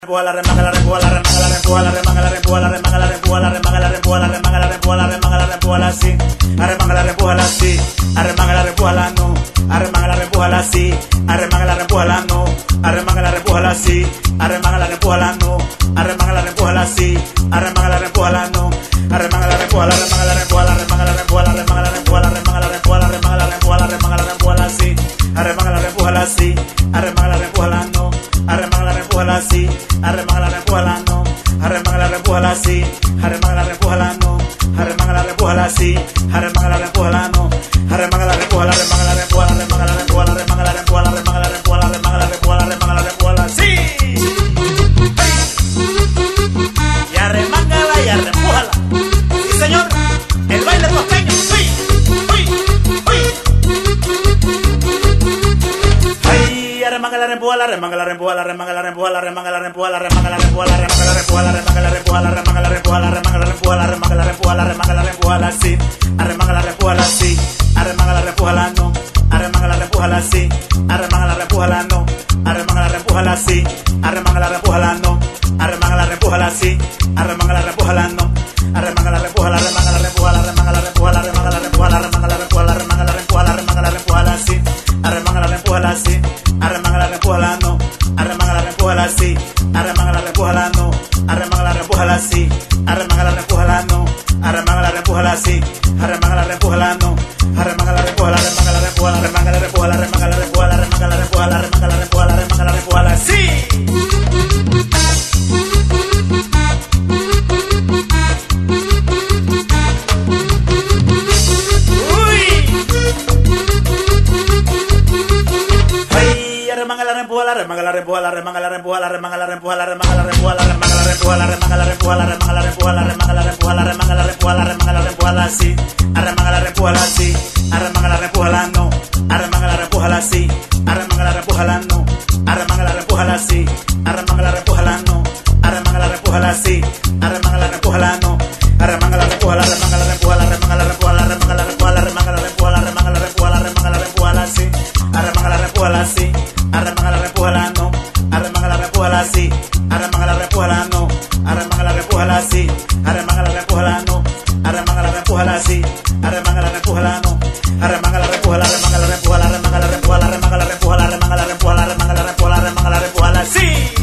Remanga la remanga la remanga la remanga la remanga la remanga la remanga la remanga la remanga la remanga la remanga la remanga la remanga la remanga la si arremanga la remanga la si arremanga la remanga la no arremanga la remanga la si arremanga la remanga la no arremanga la remanga la si arremanga la remanga la no arremanga la remanga la si arremanga la remanga la no arremanga la remanga la remanga la remanga la remanga la remanga la remanga la remanga la remanga la remanga la remanga la remanga la remanga la si arremanga la remanga la si arremanga la remanga la no arremanga la remanga la si arremanga la remanga la no arremanga la remanga la si arremanga la remanga la no arremanga la remanga la si arremanga la remanga la no arremanga la remanga la remanga la remanga la remanga la remanga la remanga la remanga la remanga la remanga la remanga la remanga la remanga la si y arremángala y arrempújala. Sí, señor, el baile costeño. Uy, uy, uy. Ay, arremángala, arrempújala, arremángala, arrempújala, arremángala, arrempújala, arremángala, arrempújala, arremángala, arrempújala, arremángala, arrempújala, arremángala, arrempújala, arrempújala, arremángala, arrempújala, arremángala, arrempújala, arremángala, arrempújala, sí. Arremángala, arrempújala, sí. Arremángala, arrempújala, no. Arremángala, arrempújala, sí. Arremángala, arrempújala, no. Arremángala, arrempújala, sí. Arremángala, arrempújala, no. Arremángala, arrempújala, sí. Arremángala, arrempújala, no. Arremángala, arrempújala, arremángala, arrempújala, arremángala, arrempújala, arremángala, arrempújala, arremángala, arrempújala, arremángala, arrempújala, arremángala, arrempújala, sí. Arremángala, arrempújala, sí. Arremángala, arrempújala, no. Arremángala, arrempújala, sí. Arremángala, arrempújala, no. Arremángala, arrempújala, sí. Arremángala, arrempújala, no. Arremángala, arrempújala, sí. Arremángala, arrempújala, no. Arremángala, arrempújala, arremángala, arrempújala, arremángala, arrempújala, arremángala, arrempújala, arremángala, arrempújala, arremángala, arrempújala, arremángala, arrempújala, sí. Arremángala, arrempújala, arremángala, arrempújala, arremángala, arrempújala, arremángala, arrempújala, arremángala, arrempújala, arremángala, arrempújala, arremángala, arrempújala, arremángala, arrempújala, arremángala, arrempújala, arremángala, arrempújala, arremángala, arrempújala, sí. Arremángala, arrempújala, sí. Arremángala, arrempújala, no. Arremángala, arrempújala, sí. Arremángala, arrempújala, no. Arremángala, arrempújala, sí. Arremángala, arrempújala, no. Arremángala, arrempújala, sí. Arremángala, arrempújala, no. Arremángala, arrempújala, arremángala, arrempújala, arremángala, arrempújala, arremángala, arrempújala, arremángala, arrempújala, arremángala, arrempújala, arremángala, arrempújala, sí. Arremángala, arrempújala, sí. Arremángala, arrempújala, no. Arremángala, arrempújala, sí. Arremángala, arrempújala, no. Arremángala, arrempújala, sí. Arremángala, arrempújala, no. Arremángala, arrempújala, sí. Arremángala, arrempújala, no. Arremángala, arrempújala, arremángala, arrempújala, arremángala, arrempújala, arremángala, arrempújala, arremángala, arrempújala, arremángala, arrempújala, arremángala, arrempújala, sí.